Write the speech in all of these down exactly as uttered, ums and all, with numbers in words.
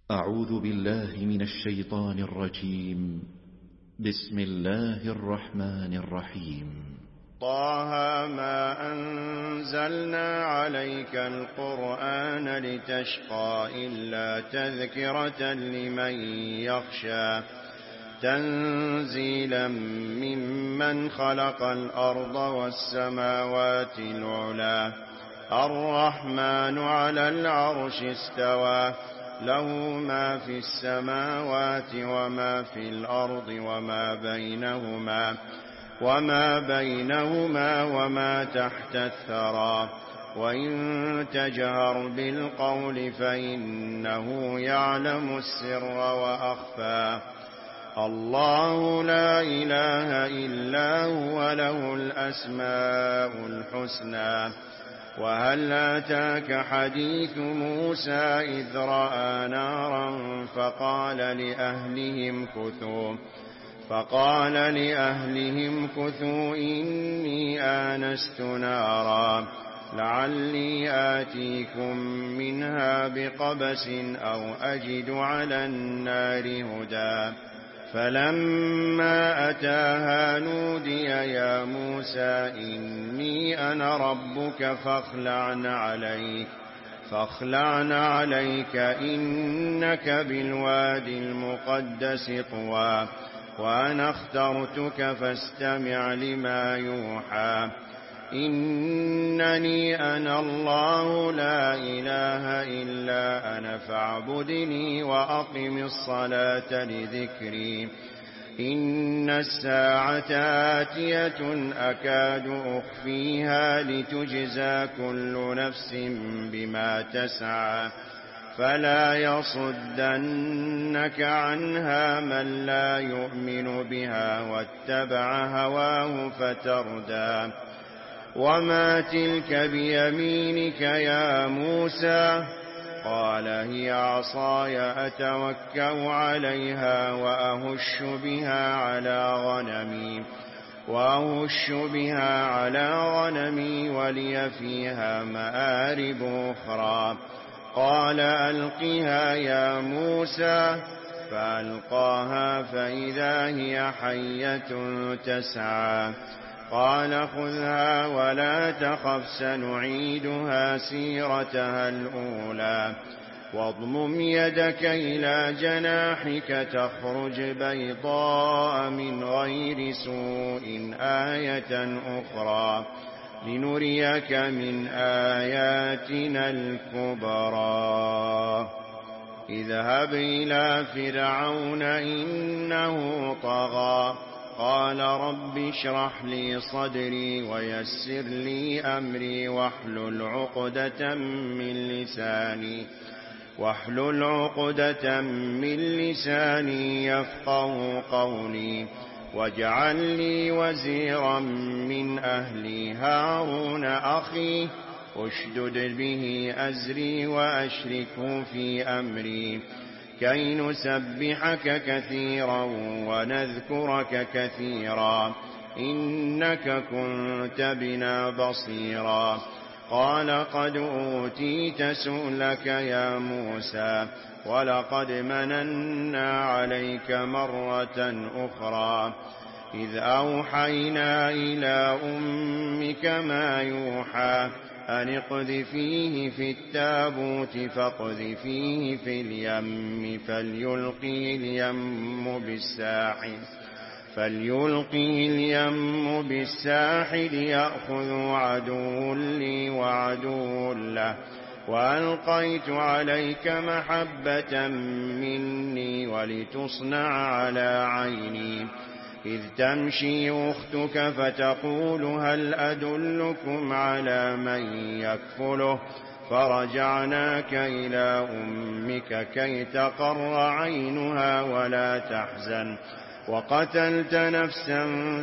أعوذ بالله من الشيطان الرجيم. بسم الله الرحمن الرحيم. طه ما أنزلنا عليك القرآن لتشقى إلا تذكرة لمن يخشى تنزيلا ممن خلق الأرض والسماوات العلى الرحمن على العرش استوى له ما في السماوات وما في الأرض وما بينهما وما بينهما وما تحت الثرى وإن تجهر بالقول فإنه يعلم السر وأخفى الله لا إله إلا هو له الأسماء الحسنى وهل أتاك حديث موسى إذ رأى نارا فقال لأهلهم كثوا فقال لأهلهم كثوا إني آنست نارا لعلي آتيكم منها بقبس أو أجد على النار هدى فلما أتاها نودي يا موسى إني أنا ربك فاخلعن عليك فاخلعن عليك إنك بالوادي المقدس طوى وأنا اخترتك فاستمع لما يوحى إنني أنا الله لا إله إلا أنا فاعبدني وأقم الصلاة لذكري إن الساعة آتية أكاد أخفيها لتجزى كل نفس بما تسعى فلا يصدنك عنها من لا يؤمن بها واتبع هواه فتردى وما تلك بيمينك يا موسى قال هي عصاي أتوكأ عليها وأهش بها على غنمي وأهش بها على غنمي ولي فيها مآرب أخرى قال ألقها يا موسى فألقاها فإذا هي حية تسعى قال خذها ولا تخف سنعيدها سيرتها الأولى واضمم يدك إلى جناحك تخرج بيضاء من غير سوء آية أخرى لنريك من آياتنا الكبرى اذهب إلى فرعون إنه طغى قال رب اشرح لي صدري ويسر لي أمري واحلل عقدة من لساني واحلل عقدة من لساني يفقه قولي واجعل لي وزيرا من أهلي هارون أخي اشدد به أزري وأشركه في أمري كي نسبحك كثيرا ونذكرك كثيرا إنك كنت بنا بصيرا قال قد أوتيت سؤلك يا موسى ولقد مننا عليك مرة أخرى إذ أوحينا إلى أمك ما يوحى أن اقذفيه في التابوت فاقذفيه في اليم فليلقه اليم بالساحل فليلقه اليم بالساحل يأخذ عدو لي وعدو له وألقيت عليك محبة مني ولتصنع على عيني إذ تمشي أختك فتقول هل أدلكم على من يكفله فرجعناك إلى أمك كي تقر عينها ولا تحزن وقتلت نفسا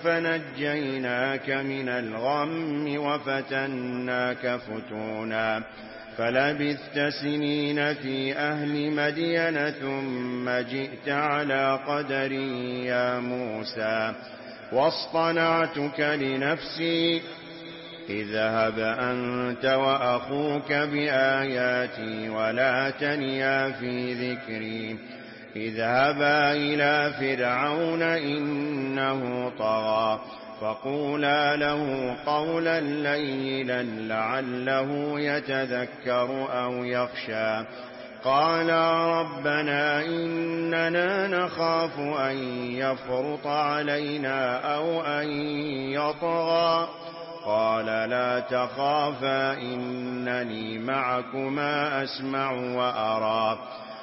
فنجيناك من الغم وفتناك فتونا فلبثت سنين في أهل مدين ثم جئت على قدري يا موسى واصطنعتك لنفسي اذهب أنت وأخوك بآياتي ولا تنيا في ذكري اذهبا إلى فرعون إنه طغى فقولا له قولا لينا لعله يتذكر أو يخشى قالا ربنا إننا نخاف أن يفرط علينا أو أن يطغى قال لا تخافا إنني معكما أسمع وأرى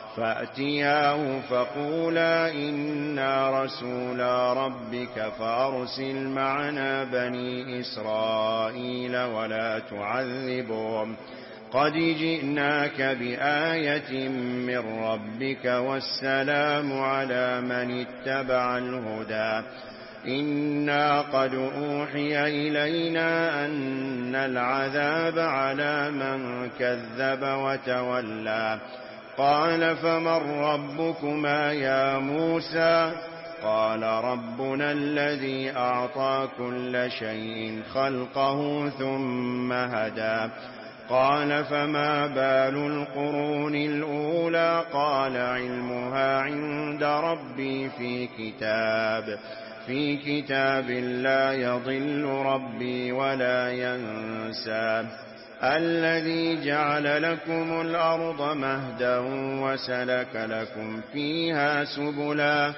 فأتياه فقولا إنا رسولا ربك فأرسل معنا بني إسرائيل ولا تعذبهم قد جئناك بآية من ربك والسلام على من اتبع الهدى إنا قد أوحي إلينا أن العذاب على من كذب وتولى قال فمن ربكما يا موسى قال ربنا الذي أعطى كل شيء خلقه ثم هدى قال فما بال القرون الأولى قال علمها عند ربي في كتاب في كتاب لا يضل ربي ولا ينسى الذي جعل لكم الأرض مهدا وسلك لكم فيها سبلا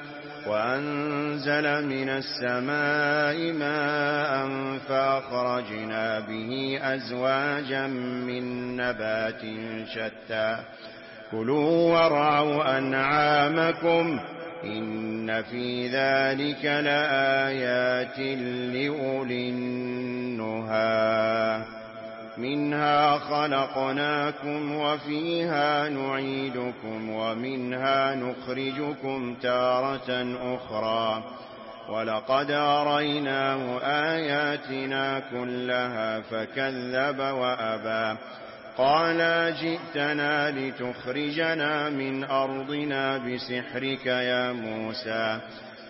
وأنزل من السماء ماء فأخرجنا به أزواجا من نبات شتى كلوا وارعوا أنعامكم إن في ذلك لآيات لأولي النهى منها خلقناكم وفيها نعيدكم ومنها نخرجكم تارة أخرى ولقد أريناه آياتنا كلها فكذب وأبى قال جئتنا لتخرجنا من أرضنا بسحرك يا موسى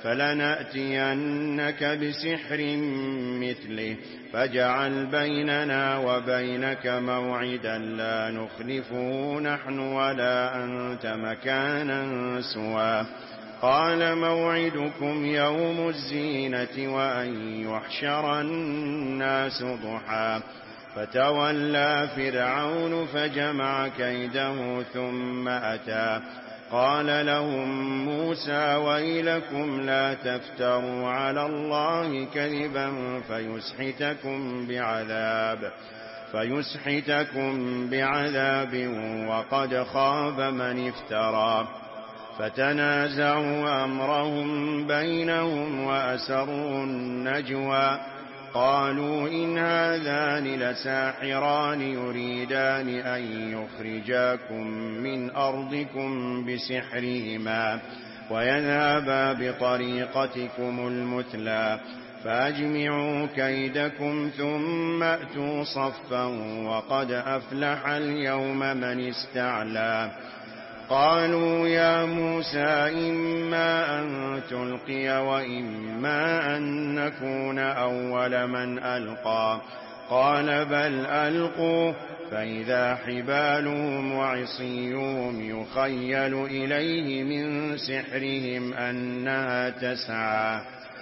فلنأتينك بسحر مثله فاجعل بيننا وبينك موعدا لا نخلفه نحن ولا أنت مكانا سوى قال موعدكم يوم الزينة وأن يحشر الناس ضحى فتولى فرعون فجمع كيده ثم أتى قال لهم موسى ويلكم لا تفتروا على الله كذبا فيسحتكم بعذاب فيسحتكم بعذاب وقد خاب من افترى فتنازعوا أمرهم بينهم وأسروا النجوى قالوا إن هذان لساحران يريدان أن يخرجاكم من أرضكم بسحرهما ويذهبا بطريقتكم المثلى فأجمعوا كيدكم ثم أتوا صفا وقد أفلح اليوم من استعلى قالوا يا موسى إما أن تلقي وإما أن نكون أول من ألقى قال بل ألقوا فإذا حبالهم وعصيهم يخيل إليه من سحرهم أنها تسعى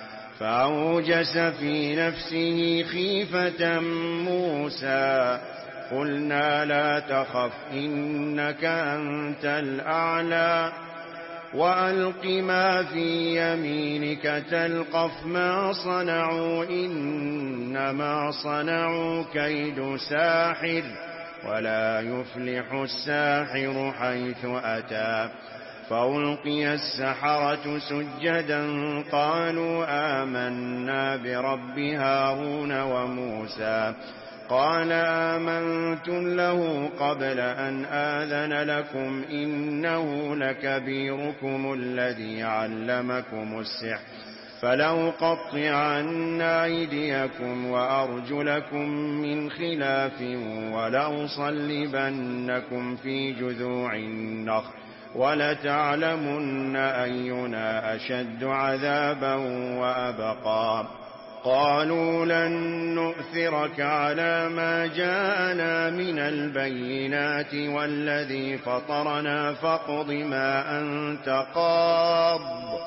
فأوجس في نفسه خيفة موسى قلنا لا تخف إنك أنت الأعلى وألق ما في يمينك تلقف ما صنعوا إنما صنعوا كيد ساحر ولا يفلح الساحر حيث أتى فألقي السحرة سجدا قالوا آمنا برب هارون وموسى قال آمنتم له قبل أن آذن لكم إنه لكبيركم الذي علمكم السحر فلأقطعن أيديكم وأرجلكم من خلاف ولأصلبنكم في جذوع النخل ولتعلمن أينا أشد عذابا وأبقى قالوا لن نؤثرك على ما جاءنا من البينات والذي فطرنا فاقض ما أنت قاض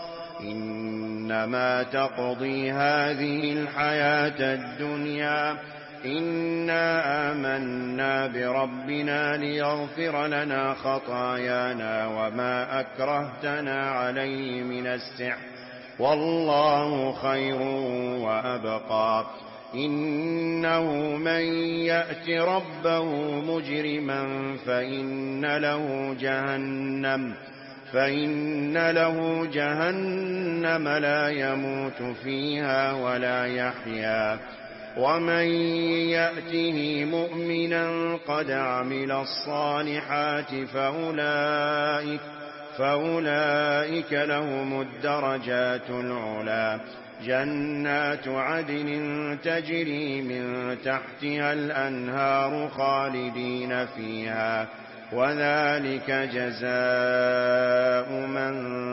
إنما تقضي هذه الحياة الدنيا إنا آمنا بربنا ليغفر لنا خطايانا وما أكرهتنا عليه من السحر والله خير وأبقى إنه من يأت ربه مجرما فإن له جهنم فإن له جهنم لا يموت فيها ولا يحيا ومن يأته مؤمنا قد عمل الصالحات فأولئك فأولئك لهم الدرجات العلى جنات عدن تجري من تحتها الأنهار خالدين فيها وذلك جزاء من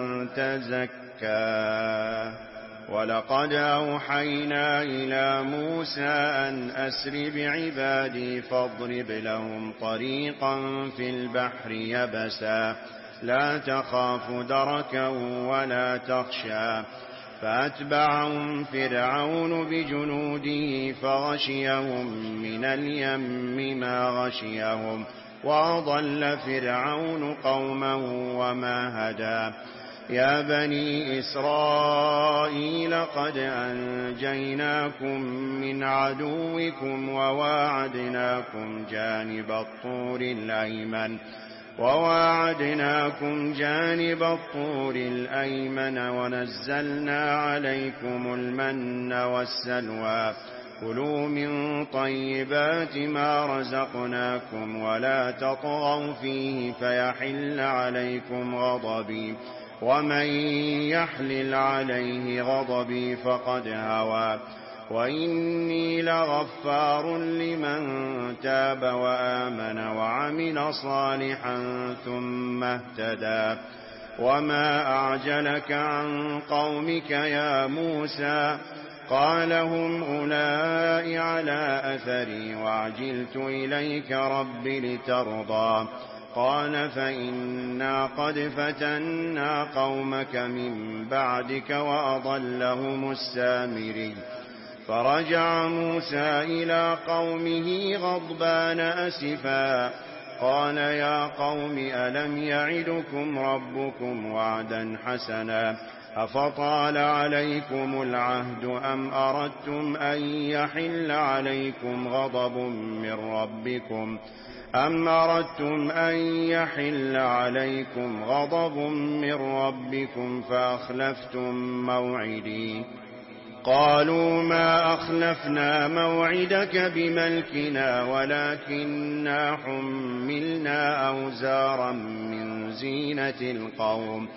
تزكى ولقد أوحينا إلى موسى أن أسر بعبادي فاضرب لهم طريقا في البحر يبسا لا تخاف دركا ولا تخشى فأتبعهم فرعون بجنوده فغشيهم من اليم ما غشيهم وأضل فرعون قومه وما هدى يا بني إسرائيل قد أنجيناكم من عدوكم وواعدناكم جانب الطور الأيمن وواعدناكم جانب الطور الأيمن ونزلنا عليكم المن والسلوى كلوا من طيبات ما رزقناكم ولا تطغوا فيه فيحل عليكم غضبي ومن يحلل عليه غضبي فقد هوى وإني لغفار لمن تاب وآمن وعمل صالحا ثم اهتدى وما أعجلك عن قومك يا موسى قال هم أولئك على أثري وعجلت إليك رب لترضى قال فإنا قد فتنا قومك من بعدك وأضلهم السامري فرجع موسى إلى قومه غضبان أسفا قال يا قوم ألم يعدكم ربكم وعدا حسنا أفطال عليكم العهد أم أردتم أن يحل عليكم غضب من ربكم أم أردتم أن يحل عليكم غضب من ربكم فأخلفتم موعدي قالوا ما أخلفنا موعدك بملكنا ولكننا حملنا أوزارا من زينة القوم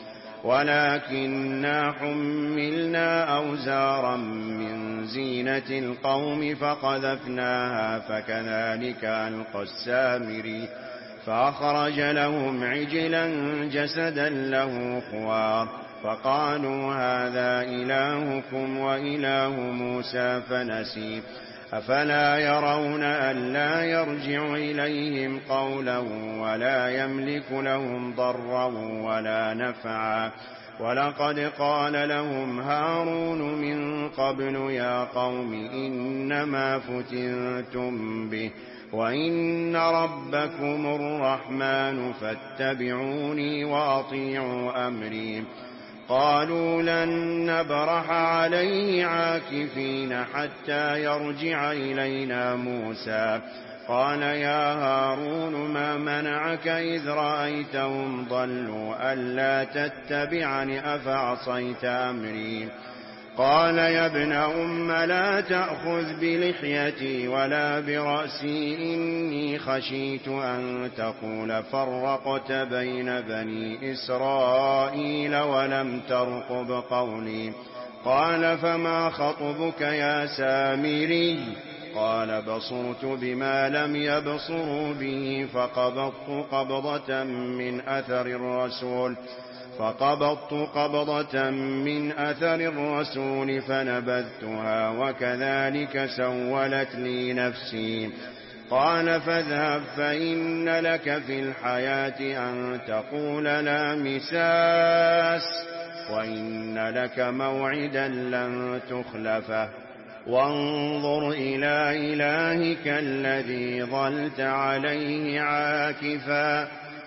ولكننا حملنا أوزارا من زينة القوم فقذفناها فكذلك ألقى السامري فأخرج لهم عجلا جسدا له خوار فقالوا هذا إلهكم وإله موسى فنسي أفلا يرون ألا يرجع إليهم قولا ولا يملك لهم ضرا ولا نفعا ولقد قال لهم هارون من قبل يا قوم إنما فتنتم به وإن ربكم الرحمن فاتبعوني وأطيعوا أمري قالوا لن نبرح عليه عاكفين حتى يرجع إلينا موسى قال يا هارون ما منعك إذ رأيتهم ضلوا ألا تتبعني أفعصيت أمري قال يا ابن أم لا تأخذ بلحيتي ولا برأسي إني خشيت أن تقول فرقت بين بني إسرائيل ولم ترقب قولي قال فما خطبك يا سامري قال بصرت بما لم يبصروا به فقبضت قبضة من أثر الرسول فقبضت قبضة من أثر الرسول فنبذتها وكذلك سولت لي نفسي. قال فاذهب فإن لك في الحياة أن تقول لا مساس وإن لك موعدا لن تخلفه وانظر إلى إلهك الذي ظلت عليه عاكفا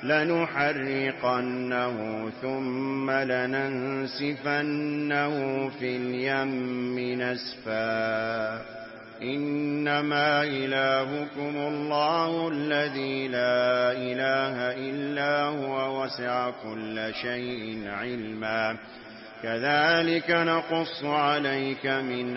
لنحرقنه ثم لننسفنه في اليم نسفا إنما إلهكم الله الذي لا إله إلا هو وسع كل شيء علما كذلك نقص عليك من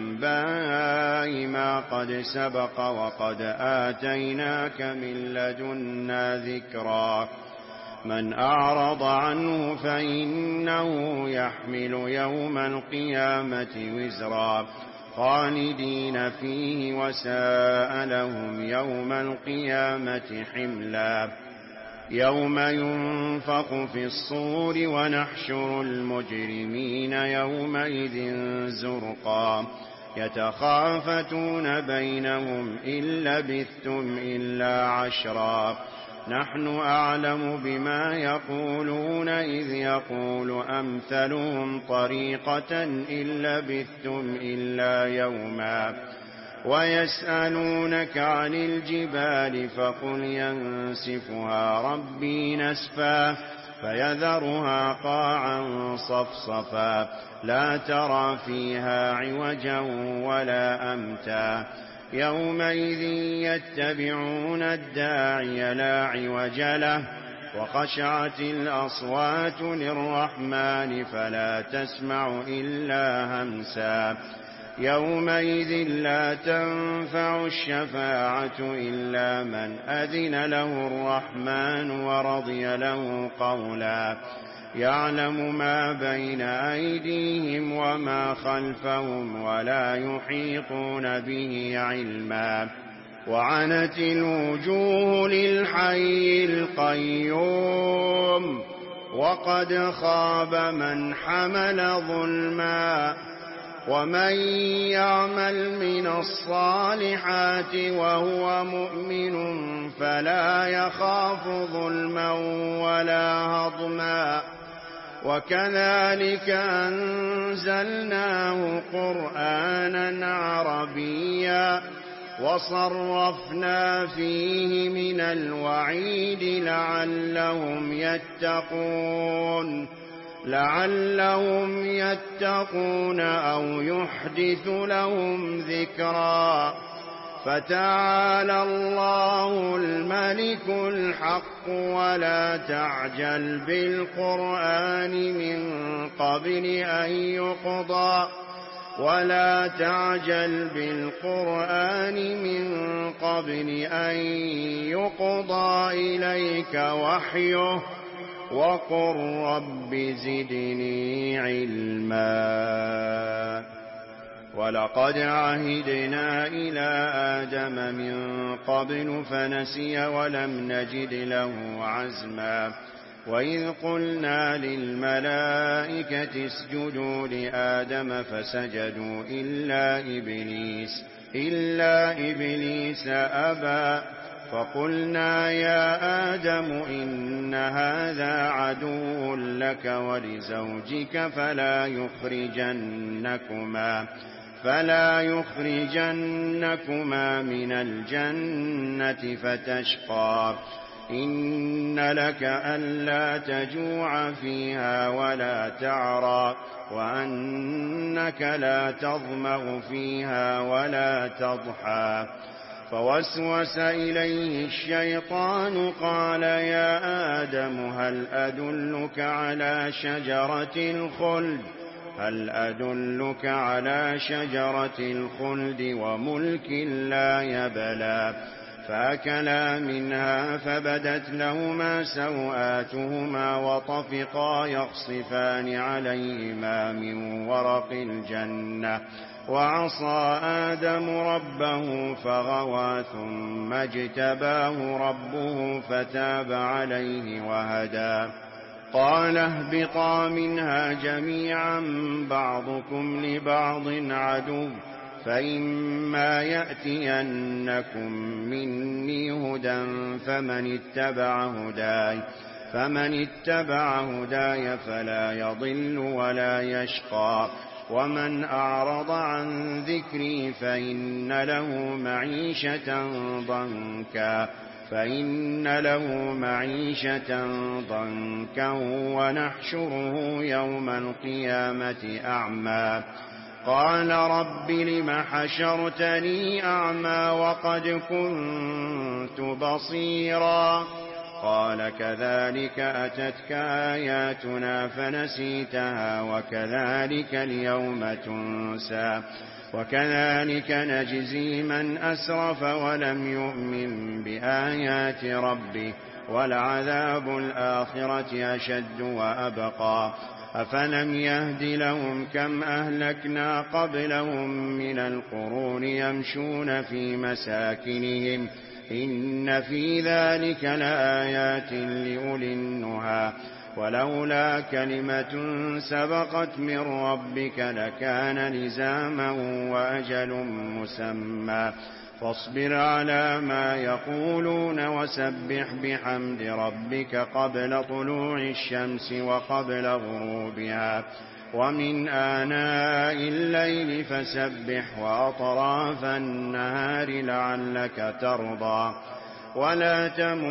أنباء ما قد سبق وقد آتيناك من لدنا ذكرا من أعرض عنه فإنه يحمل يوم القيامة وزرا خالدين فيه وساء لهم يوم القيامة حملا يوم ينفخ في الصور ونحشر المجرمين يومئذ زرقا يتخافتون بينهم إن لبثتم إلا عشرا نحن أعلم بما يقولون إذ يقول أمثلهم طريقة إن لبثتم إلا يوما ويسألونك عن الجبال فقل ينسفها ربي نسفا فيذرها قاعا صفصفا لا ترى فيها عوجا ولا أمتا يومئذ يتبعون الداعي لا عوج له وخشعت الأصوات للرحمن فلا تسمع إلا همسا يومئذ لا تنفع الشفاعة إلا من أذن له الرحمن ورضي له قولا يعلم ما بين أيديهم وما خلفهم ولا يحيطون به علما وعنت الوجوه للحي القيوم وقد خاب من حمل ظلما ومن يعمل من الصالحات وهو مؤمن فلا يخاف ظلما ولا هضما وكذلك أنزلناه قرآنا عربيا وصرفنا فيه من الوعيد لعلهم يتقون لعلهم يتقون أو يحدث لهم ذكرا فتعالى الله الملك الحق ولا تعجل بالقرآن من قبل أن يقضى ولا تعجل بالقرآن من قبل أن يقضى إليك وحيه وقل رب زدني علما ولقد عهدنا إلى آدم من قبل فنسي ولم نجد له عزما وإذ قلنا للملائكة اسجدوا لآدم فسجدوا إلا إبليس إلا إبليس أبى فقلنا يا آدم إن هذا عدو لك ولزوجك فلا يخرجنكما فلا يخرجنكما من الجنة فتشقى إن لك ألا تجوع فيها ولا تعرى وأنك لا تظمأ فيها ولا تضحى فوسوس إليه الشيطان قال يا آدم هل أدلك على شجرة الخلد هل أدلك على شجرة الخلد وملك لا يبلى فأكلا منها فبدت لهما سوآتهما وطفقا يخصفان عليهما من ورق الجنة وعصى آدم ربه فغوى ثم اجتباه ربه فتاب عليه وهدى قال اهبطا منها جميعا بعضكم لبعض عدو فإما يأتينكم مني هدى فمن اتبع هداي فمن اتبع هداي فلا يضل ولا يشقى ومن أعرض عن ذكري فإن له معيشة ضنكا فإن له معيشة ضنكا ونحشره يوم القيامة أعمى قال رب لم حشرتني أعمى وقد كنت بصيرا قال كذلك أتتك آياتنا فنسيتها وكذلك اليوم تنسى وكذلك نجزي من أسرف ولم يؤمن بآيات ربه ولعذاب الآخرة أشد وأبقى أفلم يهد لهم كم أهلكنا قبلهم من القرون يمشون في مساكنهم إن في ذلك لآيات لأولي النهى ولولا كلمة سبقت من ربك لكان لزاما وأجل مسمى فاصبر على ما يقولون وسبح بحمد ربك قبل طلوع الشمس وقبل غروبها ومن آناء الليل فسبح وأطراف النهار لعلك ترضى ولا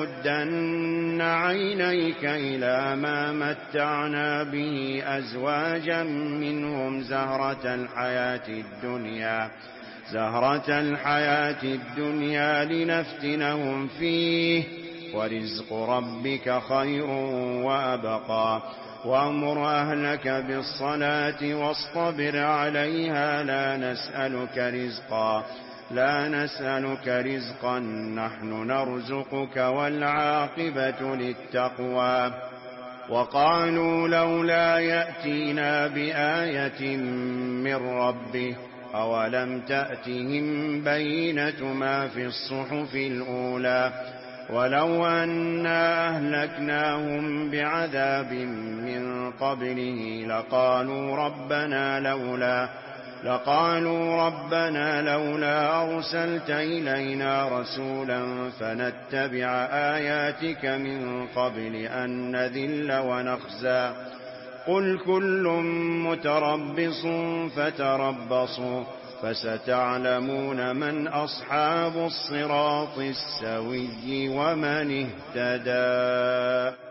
تمدن عينيك إلى ما متعنا به أزواجا منهم زهرة الحياة الدنيا زهرة الحياة الدنيا لنفتنهم فيه ورزق ربك خير وأبقى وأمر أهلك بالصلاة واصطبر عليها لا نسألك رزقا لا نسألك رزقا نحن نرزقك والعاقبة للتقوى وقالوا لولا يأتينا بآية من ربه أولم تأتهم بينة ما في الصحف الأولى ولو أنا أهلكناهم بعذاب من قبله لقالوا ربنا لولا لقالوا ربنا لولا أرسلت إلينا رسولا فنتبع آياتك من قبل أن نذل ونخزى قل كل متربص فتربصوا فستعلمون من أصحاب الصراط السوي ومن اهتدى.